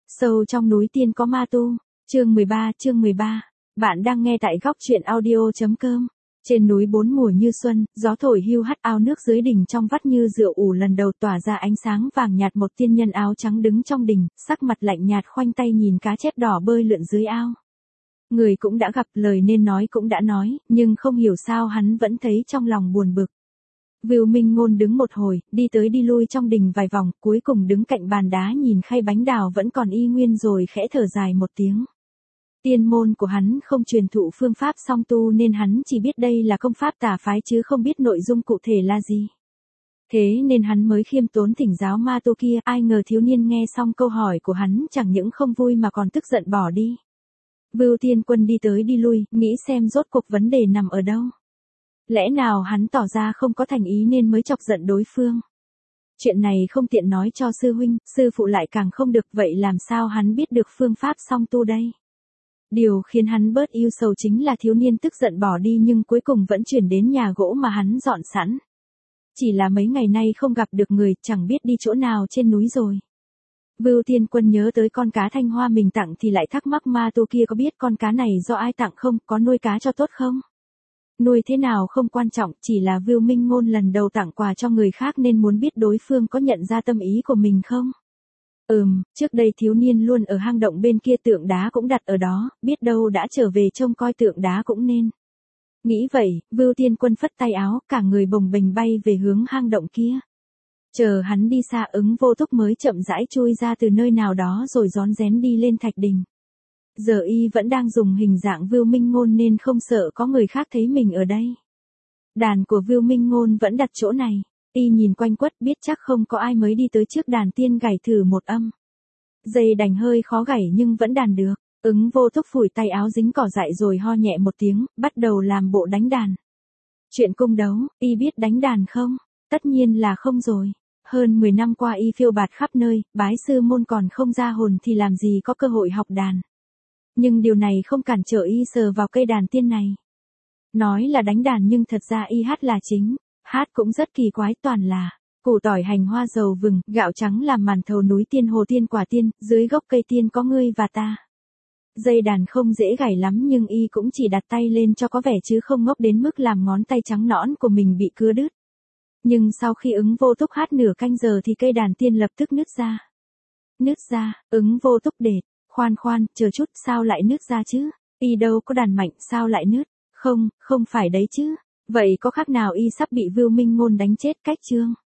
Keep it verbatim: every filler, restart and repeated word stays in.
Sâu trong núi tiên có ma tu, chương mười ba, chương mười ba. Bạn đang nghe tại góc truyện audio.com. Trên núi bốn mùa như xuân, gió thổi hiu hắt, ao nước dưới đỉnh trong vắt như rượu ủ lần đầu tỏa ra ánh sáng vàng nhạt. Một tiên nhân áo trắng đứng trong đỉnh, sắc mặt lạnh nhạt khoanh tay nhìn cá chép đỏ bơi lượn dưới ao. Người cũng đã gặp, lời nên nói cũng đã nói, nhưng không hiểu sao hắn vẫn thấy trong lòng buồn bực. Vưu Minh Ngôn đứng một hồi, đi tới đi lui trong đình vài vòng, cuối cùng đứng cạnh bàn đá nhìn khay bánh đào vẫn còn y nguyên rồi khẽ thở dài một tiếng. Tiên môn của hắn không truyền thụ phương pháp song tu nên hắn chỉ biết đây là công pháp tà phái chứ không biết nội dung cụ thể là gì. Thế nên hắn mới khiêm tốn thỉnh giáo ma tu kia, ai ngờ thiếu niên nghe xong câu hỏi của hắn chẳng những không vui mà còn tức giận bỏ đi. Vưu Tiên Quân đi tới đi lui, nghĩ xem rốt cuộc vấn đề nằm ở đâu. Lẽ nào hắn tỏ ra không có thành ý nên mới chọc giận đối phương. Chuyện này không tiện nói cho sư huynh, sư phụ lại càng không được, vậy làm sao hắn biết được phương pháp song tu đây? Điều khiến hắn bớt yêu sầu chính là thiếu niên tức giận bỏ đi nhưng cuối cùng vẫn chuyển đến nhà gỗ mà hắn dọn sẵn. Chỉ là mấy ngày nay không gặp được người, chẳng biết đi chỗ nào trên núi rồi. Vưu Tiên Quân nhớ tới con cá thanh hoa mình tặng thì lại thắc mắc ma tu kia có biết con cá này do ai tặng không, có nuôi cá cho tốt không? Nuôi thế nào không quan trọng, chỉ là Vưu Minh Ngôn lần đầu tặng quà cho người khác nên muốn biết đối phương có nhận ra tâm ý của mình không? Ừm, trước đây thiếu niên luôn ở hang động bên kia, tượng đá cũng đặt ở đó, biết đâu đã trở về trông coi tượng đá cũng nên. Nghĩ vậy, Vưu Tiên Quân phất tay áo, cả người bồng bềnh bay về hướng hang động kia. Chờ hắn đi xa, Ứng Vô Túc mới chậm rãi chui ra từ nơi nào đó rồi rón rén đi lên thạch đình. Giờ y vẫn đang dùng hình dạng Vưu Minh Ngôn nên không sợ có người khác thấy mình ở đây. Đàn của Vưu Minh Ngôn vẫn đặt chỗ này. Y nhìn quanh quất biết chắc không có ai mới đi tới trước đàn tiên gảy thử một âm. Dây đành hơi khó gảy nhưng vẫn đàn được. Ứng Vô Túc phủi tay áo dính cỏ dại rồi ho nhẹ một tiếng, bắt đầu làm bộ đánh đàn. Chuyện cung đấu, y biết đánh đàn không? Tất nhiên là không rồi. Hơn mười năm qua y phiêu bạt khắp nơi, bái sư môn còn không ra hồn thì làm gì có cơ hội học đàn. Nhưng điều này không cản trở y sờ vào cây đàn tiên này. Nói là đánh đàn nhưng thật ra y hát là chính. Hát cũng rất kỳ quái, toàn là củ tỏi hành hoa dầu vừng, gạo trắng làm màn thầu núi tiên hồ tiên quả tiên, dưới gốc cây tiên có ngươi và ta. Dây đàn không dễ gảy lắm nhưng y cũng chỉ đặt tay lên cho có vẻ chứ không ngốc đến mức làm ngón tay trắng nõn của mình bị cưa đứt. Nhưng sau khi Ứng Vô Túc hát nửa canh giờ thì cây đàn tiên lập tức nứt ra. Nứt ra, Ứng Vô Túc đệt, khoan khoan, chờ chút, sao lại nứt ra chứ? Y đâu có đàn mạnh, sao lại nứt? Không, không phải đấy chứ. Vậy có khác nào y sắp bị Vưu Minh Ngôn đánh chết cách chương?